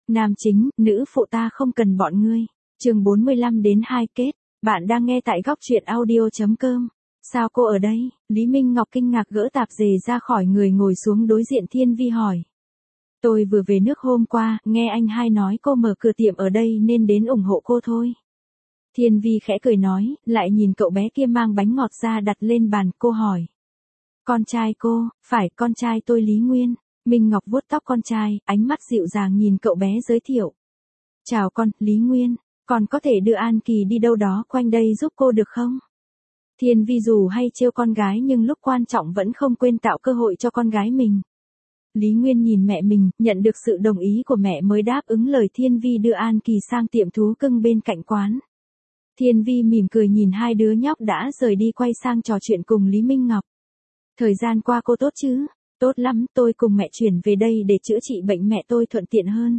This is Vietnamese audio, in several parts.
Nam chính, nữ phụ ta không cần bọn ngươi. Chương 45 đến 2 kết. Bạn đang nghe tại góc truyện audio.com. Sao cô ở đây? Lý Minh Ngọc kinh ngạc gỡ tạp dề ra khỏi người ngồi xuống đối diện Thiên Vi hỏi. Tôi vừa về nước hôm qua, nghe anh hai nói cô mở cửa tiệm ở đây nên đến ủng hộ cô thôi. Thiên Vi khẽ cười nói, lại nhìn cậu bé kia mang bánh ngọt ra đặt lên bàn, cô hỏi. Con trai cô, phải con trai tôi Lý Nguyên. Minh Ngọc vuốt tóc con trai, ánh mắt dịu dàng nhìn cậu bé giới thiệu. Chào con, Lý Nguyên, con có thể đưa An Kỳ đi đâu đó quanh đây giúp cô được không? Thiên Vi dù hay trêu con gái nhưng lúc quan trọng vẫn không quên tạo cơ hội cho con gái mình. Lý Nguyên nhìn mẹ mình, nhận được sự đồng ý của mẹ mới đáp ứng lời Thiên Vi đưa An Kỳ sang tiệm thú cưng bên cạnh quán. Thiên Vi mỉm cười nhìn hai đứa nhóc đã rời đi quay sang trò chuyện cùng Lý Minh Ngọc. Thời gian qua cô tốt chứ? Tốt lắm, tôi cùng mẹ chuyển về đây để chữa trị bệnh mẹ tôi thuận tiện hơn.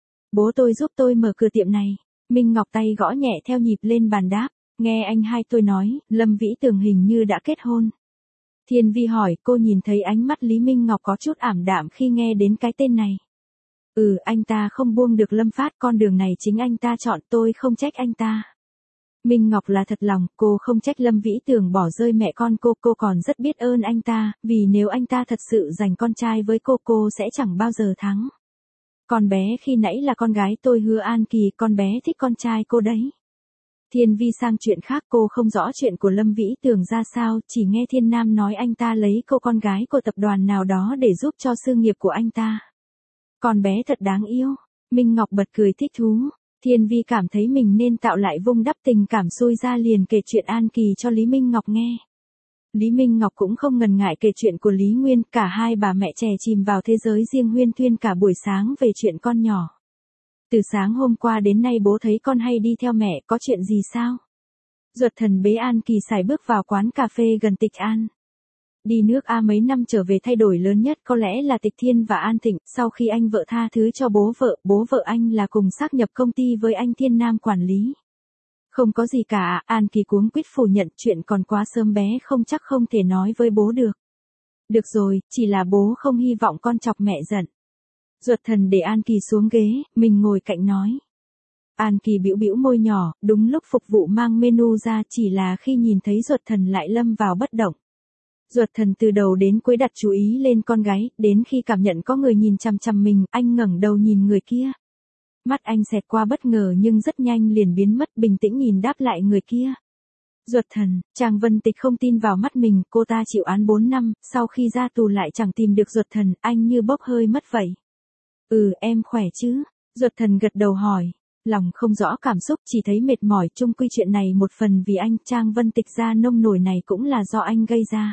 Bố tôi giúp tôi mở cửa tiệm này. Minh Ngọc tay gõ nhẹ theo nhịp lên bàn đáp. Nghe anh hai tôi nói, Lâm Vĩ Tường hình như đã kết hôn. Thiên Vi hỏi, cô nhìn thấy ánh mắt Lý Minh Ngọc có chút ảm đạm khi nghe đến cái tên này. Anh ta không buông được Lâm Phát, con đường này chính anh ta chọn, tôi không trách anh ta. Minh Ngọc là thật lòng, cô không trách Lâm Vĩ Tường bỏ rơi mẹ con cô còn rất biết ơn anh ta, vì nếu anh ta thật sự dành con trai với cô sẽ chẳng bao giờ thắng. Con bé khi nãy là con gái tôi Hứa An Kỳ, con bé thích con trai cô đấy. Thiên Vi sang chuyện khác, cô không rõ chuyện của Lâm Vĩ Tường ra sao, chỉ nghe Thiên Nam nói anh ta lấy cô con gái của tập đoàn nào đó để giúp cho sự nghiệp của anh ta. Con bé thật đáng yêu. Minh Ngọc bật cười thích thú. Thiên Vi cảm thấy mình nên tạo lại vung đắp tình cảm xui ra liền kể chuyện An Kỳ cho Lý Minh Ngọc nghe. Lý Minh Ngọc cũng không ngần ngại kể chuyện của Lý Nguyên, cả hai bà mẹ trẻ chìm vào thế giới riêng huyên thuyên cả buổi sáng về chuyện con nhỏ. Từ sáng hôm qua đến nay bố thấy con hay đi theo mẹ, có chuyện gì sao? Duật Thần bế An Kỳ sải bước vào quán cà phê gần Tịch An. Đi nước A mấy năm trở về thay đổi lớn nhất có lẽ là Tịch Thiên và An Thịnh, sau khi anh vợ tha thứ cho bố vợ anh là cùng xác nhập công ty với anh Thiên Nam quản lý. Không có gì cả, An Kỳ cuống quýt phủ nhận, chuyện còn quá sớm, bé chắc không thể nói với bố được. Được rồi, chỉ là bố không hy vọng con chọc mẹ giận. Duật Thần để An Kỳ xuống ghế, mình ngồi cạnh nói. An Kỳ bĩu bĩu môi nhỏ, đúng lúc phục vụ mang menu ra, chỉ là khi nhìn thấy Duật Thần lại lâm vào bất động. Duật Thần từ đầu đến cuối đặt chú ý lên con gái, đến khi cảm nhận có người nhìn chằm chằm mình, anh ngẩng đầu nhìn người kia. Mắt anh xẹt qua bất ngờ nhưng rất nhanh liền biến mất, bình tĩnh nhìn đáp lại người kia. Duật Thần, Trang Vân Tịch không tin vào mắt mình, cô ta chịu án 4 năm, sau khi ra tù lại chẳng tìm được Duật Thần, anh như bốc hơi mất vậy. Em khỏe chứ? Duật Thần gật đầu hỏi. Lòng không rõ cảm xúc, chỉ thấy mệt mỏi, chung quy chuyện này một phần vì anh, Trang Vân Tịch ra nông nổi này cũng là do anh gây ra.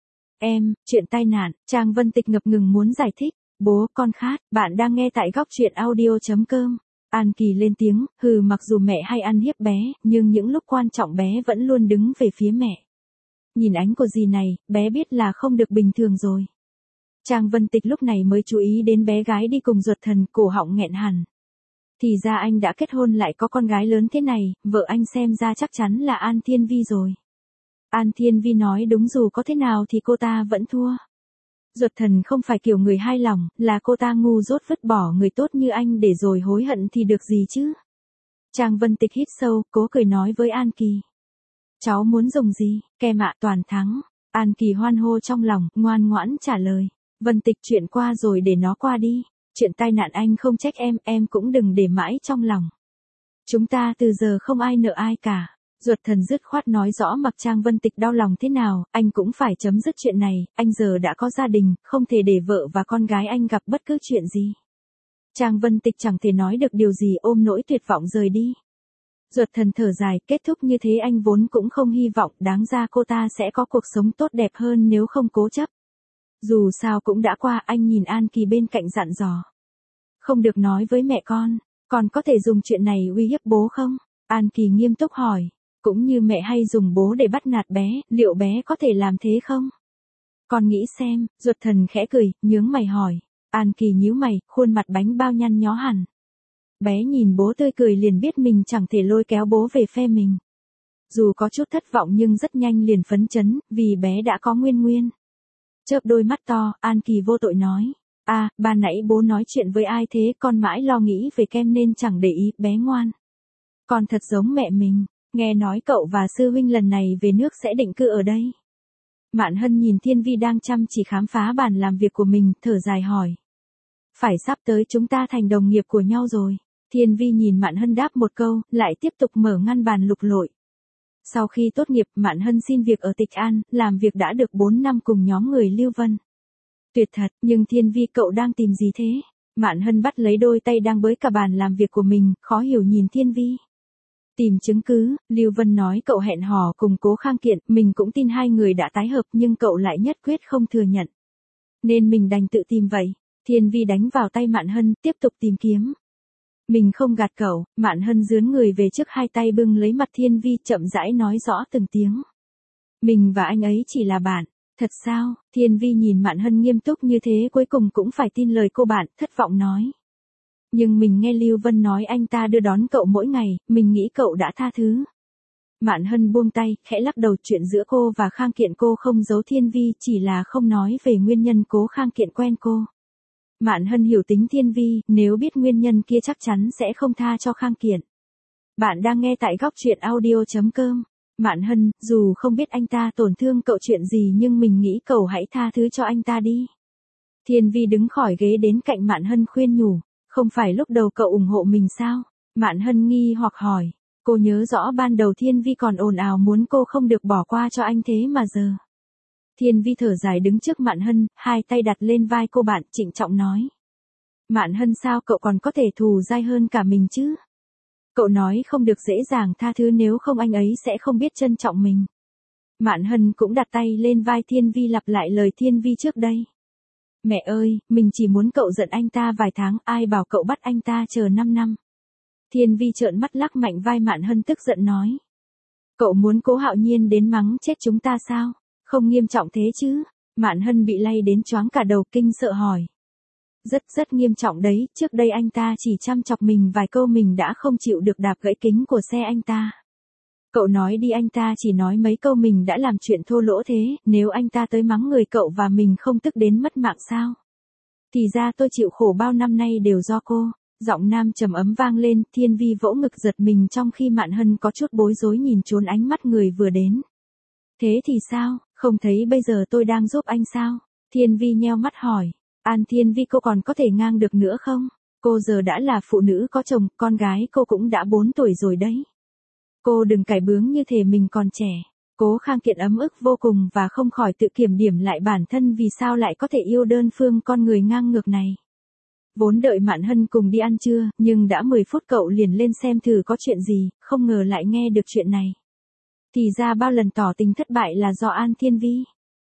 Chuyện tai nạn, Trang Vân Tịch ngập ngừng muốn giải thích. Bố, con khát, bạn đang nghe tại góc truyện audio.com. An Kỳ lên tiếng, mặc dù mẹ hay ăn hiếp bé, nhưng những lúc quan trọng bé vẫn luôn đứng về phía mẹ. Nhìn ánh của dì này, bé biết là không được bình thường rồi. Trang Vân Tịch lúc này mới chú ý đến bé gái đi cùng Duật Thần, cổ họng nghẹn hẳn. Thì ra anh đã kết hôn lại có con gái lớn thế này, vợ anh xem ra chắc chắn là An Thiên Vi rồi. An Thiên Vi nói đúng, dù có thế nào thì cô ta vẫn thua. Duật Thần không phải kiểu người hai lòng, là cô ta ngu dốt vứt bỏ người tốt như anh để rồi hối hận thì được gì chứ. Trang Vân Tịch hít sâu, cố cười nói với An Kỳ. Cháu muốn dùng gì, kem ạ, toàn thắng. An Kỳ hoan hô trong lòng, ngoan ngoãn trả lời. Vân Tịch, chuyện qua rồi để nó qua đi. Chuyện tai nạn anh không trách em cũng đừng để mãi trong lòng. Chúng ta từ giờ không ai nợ ai cả. Duật Thần dứt khoát nói rõ mặc Trang Vân Tịch đau lòng thế nào, anh cũng phải chấm dứt chuyện này, anh giờ đã có gia đình, không thể để vợ và con gái anh gặp bất cứ chuyện gì. Trang Vân Tịch chẳng thể nói được điều gì, ôm nỗi tuyệt vọng rời đi. Duật Thần thở dài, kết thúc như thế anh vốn cũng không hy vọng, đáng ra cô ta sẽ có cuộc sống tốt đẹp hơn nếu không cố chấp. Dù sao cũng đã qua, anh nhìn An Kỳ bên cạnh dặn dò. Không được nói với mẹ con có thể dùng chuyện này uy hiếp bố không? An Kỳ nghiêm túc hỏi. Cũng như mẹ hay dùng bố để bắt nạt bé, liệu bé có thể làm thế không? Con nghĩ xem, Duật Thần khẽ cười, nhướng mày hỏi. An Kỳ nhíu mày, khuôn mặt bánh bao nhăn nhó hẳn. Bé nhìn bố tươi cười liền biết mình chẳng thể lôi kéo bố về phe mình. Dù có chút thất vọng nhưng rất nhanh liền phấn chấn, vì bé đã có Nguyên. Chớp đôi mắt to, An Kỳ vô tội nói. À, ban nãy bố nói chuyện với ai thế, con mãi lo nghĩ về kem nên chẳng để ý, bé ngoan. Con thật giống mẹ mình, nghe nói cậu và sư huynh lần này về nước sẽ định cư ở đây. Mạn Hân nhìn Thiên Vi đang chăm chỉ khám phá bàn làm việc của mình, thở dài hỏi. Phải sắp tới chúng ta thành đồng nghiệp của nhau rồi. Thiên Vi nhìn Mạn Hân đáp một câu, lại tiếp tục mở ngăn bàn lục lọi. Sau khi tốt nghiệp, Mạn Hân xin việc ở Tịch An, làm việc đã được 4 năm cùng nhóm người Lưu Vân. Tuyệt thật, nhưng Thiên Vi cậu đang tìm gì thế? Mạn Hân bắt lấy đôi tay đang bới cả bàn làm việc của mình, khó hiểu nhìn Thiên Vi. Tìm chứng cứ, Lưu Vân nói cậu hẹn hò cùng Cố Khang Kiện, mình cũng tin hai người đã tái hợp nhưng cậu lại nhất quyết không thừa nhận. Nên mình đành tự tìm vậy. Thiên Vi đánh vào tay Mạn Hân, tiếp tục tìm kiếm. Mình không gạt cậu, Mạn Hân dướn người về trước, hai tay bưng lấy mặt Thiên Vi, chậm rãi nói rõ từng tiếng. Mình và anh ấy chỉ là bạn. Thật sao? Thiên Vi nhìn Mạn Hân nghiêm túc như thế cuối cùng cũng phải tin lời cô bạn, thất vọng nói. Nhưng mình nghe Lưu Vân nói anh ta đưa đón cậu mỗi ngày, mình nghĩ cậu đã tha thứ. Mạn Hân buông tay, khẽ lắc đầu, chuyện giữa cô và Khang Kiện cô không giấu Thiên Vi, chỉ là không nói về nguyên nhân Cố Khang Kiện quen cô. Mạn Hân hiểu tính Thiên Vi, nếu biết nguyên nhân kia chắc chắn sẽ không tha cho Khang Kiện. Bạn đang nghe tại góc truyện audio.com. Mạn Hân, dù không biết anh ta tổn thương cậu chuyện gì nhưng mình nghĩ cậu hãy tha thứ cho anh ta đi. Thiên Vi đứng khỏi ghế đến cạnh Mạn Hân khuyên nhủ, không phải lúc đầu cậu ủng hộ mình sao? Mạn Hân nghi hoặc hỏi, cô nhớ rõ ban đầu Thiên Vi còn ồn ào muốn cô không được bỏ qua cho anh thế mà giờ. Thiên Vi thở dài đứng trước Mạn Hân, hai tay đặt lên vai cô bạn, trịnh trọng nói. Mạn Hân, sao cậu còn có thể thù dai hơn cả mình chứ? Cậu nói không được dễ dàng tha thứ, nếu không anh ấy sẽ không biết trân trọng mình. Mạn Hân cũng đặt tay lên vai Thiên Vi, lặp lại lời Thiên Vi trước đây. Mẹ ơi, mình chỉ muốn cậu giận anh ta vài tháng, ai bảo cậu bắt anh ta chờ 5 năm. Thiên Vi trợn mắt lắc mạnh vai Mạn Hân, tức giận nói. Cậu muốn Cố Hạo Nhiên đến mắng chết chúng ta sao? Không nghiêm trọng thế chứ? Mạn Hân bị lay đến choáng cả đầu, kinh sợ hỏi. Rất nghiêm trọng đấy, trước đây anh ta chỉ chăm chọc mình vài câu mình đã không chịu được đạp gãy kính của xe anh ta. Cậu nói đi, anh ta chỉ nói mấy câu mình đã làm chuyện thô lỗ thế, nếu anh ta tới mắng người cậu và mình không tức đến mất mạng sao? Thì ra tôi chịu khổ bao năm nay đều do cô. Giọng nam trầm ấm vang lên, Thiên Vi vỗ ngực giật mình trong khi Mạn Hân có chút bối rối nhìn trốn ánh mắt người vừa đến. Thế thì sao, không thấy bây giờ tôi đang giúp anh sao? Thiên Vi nheo mắt hỏi. An Thiên Vi, cô còn có thể ngang được nữa không? Cô giờ đã là phụ nữ có chồng, con gái cô cũng đã 4 tuổi rồi đấy. Cô đừng cải bướng như thể mình còn trẻ. Cố Khang Kiện ấm ức vô cùng và không khỏi tự kiểm điểm lại bản thân vì sao lại có thể yêu đơn phương con người ngang ngược này. Vốn đợi Mạn Hân cùng đi ăn trưa, nhưng đã 10 phút cậu liền lên xem thử có chuyện gì, không ngờ lại nghe được chuyện này. Thì ra bao lần tỏ tình thất bại là do An Thiên Vi.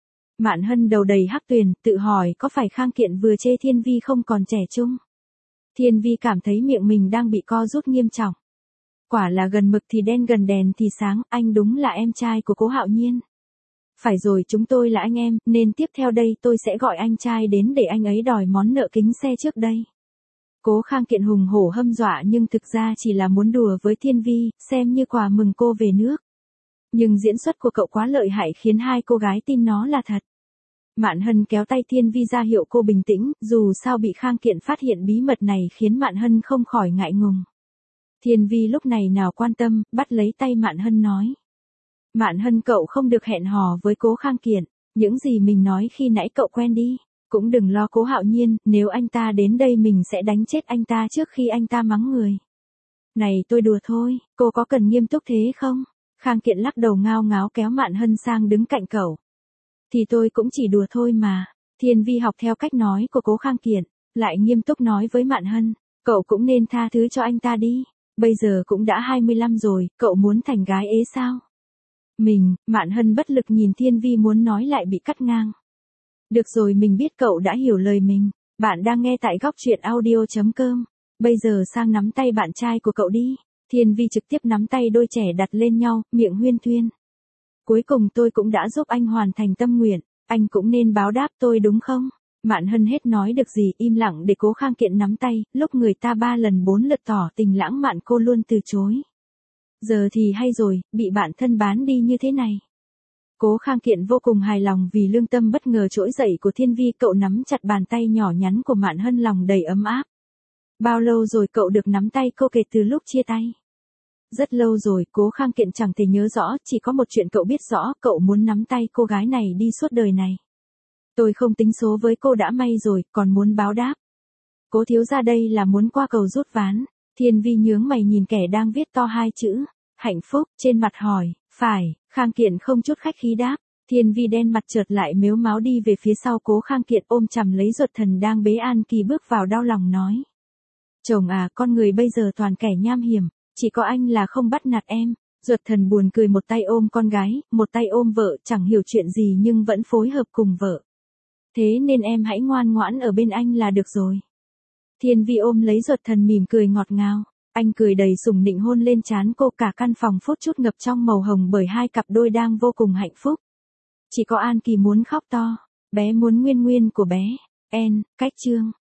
Mạn Hân đầu đầy hắc tuyền, tự hỏi có phải Khang Kiện vừa chê Thiên Vi không còn trẻ trung. Thiên Vi cảm thấy miệng mình đang bị co rút nghiêm trọng. Quả là gần mực thì đen gần đèn thì sáng, anh đúng là em trai của Cố Hạo Nhiên. Phải rồi, chúng tôi là anh em, nên tiếp theo đây tôi sẽ gọi anh trai đến để anh ấy đòi món nợ kính xe trước đây. Cố Khang Kiện hùng hổ hâm dọa nhưng thực ra chỉ là muốn đùa với Thiên Vi, xem như quà mừng cô về nước. Nhưng diễn xuất của cậu quá lợi hại khiến hai cô gái tin nó là thật. Mạn Hân kéo tay Thiên Vi ra hiệu cô bình tĩnh, dù sao bị Khang Kiện phát hiện bí mật này khiến Mạn Hân không khỏi ngại ngùng. Thiên Vi lúc này nào quan tâm, bắt lấy tay Mạn Hân nói. Mạn Hân, cậu không được hẹn hò với Cố Khang Kiện, những gì mình nói khi nãy cậu quên đi. Cũng đừng lo Cố Hạo Nhiên, nếu anh ta đến đây mình sẽ đánh chết anh ta trước khi anh ta mắng người. Này tôi đùa thôi, cô có cần nghiêm túc thế không? Khang Kiện lắc đầu ngao ngáo kéo Mạn Hân sang đứng cạnh cậu. Thì tôi cũng chỉ đùa thôi mà. Thiên Vi học theo cách nói của Cố Khang Kiện, lại nghiêm túc nói với Mạn Hân, cậu cũng nên tha thứ cho anh ta đi. Bây giờ cũng đã 25 rồi, cậu muốn thành gái ế sao? Mạn Hân bất lực nhìn Thiên Vi muốn nói lại bị cắt ngang. Được rồi, mình biết cậu đã hiểu lời mình. Bạn đang nghe tại góc truyện audio.com. Bây giờ sang nắm tay bạn trai của cậu đi. Thiên Vi trực tiếp nắm tay đôi trẻ đặt lên nhau, miệng huyên thuyên. Cuối cùng tôi cũng đã giúp anh hoàn thành tâm nguyện, anh cũng nên báo đáp tôi đúng không? Mạn Hân hết nói được gì, im lặng để Cố Khang Kiện nắm tay, lúc người ta 3 lần 4 lượt tỏ tình lãng mạn cô luôn từ chối. Giờ thì hay rồi, bị bạn thân bán đi như thế này. Cố Khang Kiện vô cùng hài lòng vì lương tâm bất ngờ trỗi dậy của Thiên Vi, cậu nắm chặt bàn tay nhỏ nhắn của Mạn Hân lòng đầy ấm áp. Bao lâu rồi cậu được nắm tay cô kể từ lúc chia tay? Rất lâu rồi, Cố Khang Kiện chẳng thể nhớ rõ, chỉ có một chuyện cậu biết rõ, cậu muốn nắm tay cô gái này đi suốt đời này. Tôi không tính số với cô đã may rồi, còn muốn báo đáp. Cố thiếu gia đây là muốn qua cầu rút ván. Thiên Vi nhướng mày nhìn kẻ đang viết to hai chữ hạnh phúc trên mặt hỏi, phải. Khang Kiện không chút khách khí đáp. Thiên Vi đen mặt chợt lại mếu máo đi về phía sau Cố Khang Kiện, ôm chầm lấy Duật Thần đang bế An Kỳ bước vào, đau lòng nói. Chồng à, con người bây giờ toàn kẻ nham hiểm, chỉ có anh là không bắt nạt em. Duật Thần buồn cười, một tay ôm con gái, một tay ôm vợ, chẳng hiểu chuyện gì nhưng vẫn phối hợp cùng vợ. Thế nên em hãy ngoan ngoãn ở bên anh là được rồi. Thiên Vi ôm lấy Duật Thần mỉm cười ngọt ngào. Anh cười đầy sủng nịnh hôn lên trán cô, cả căn phòng phút chút ngập trong màu hồng bởi hai cặp đôi đang vô cùng hạnh phúc. Chỉ có An Kỳ muốn khóc to, bé muốn nguyên nguyên của bé. Cách chương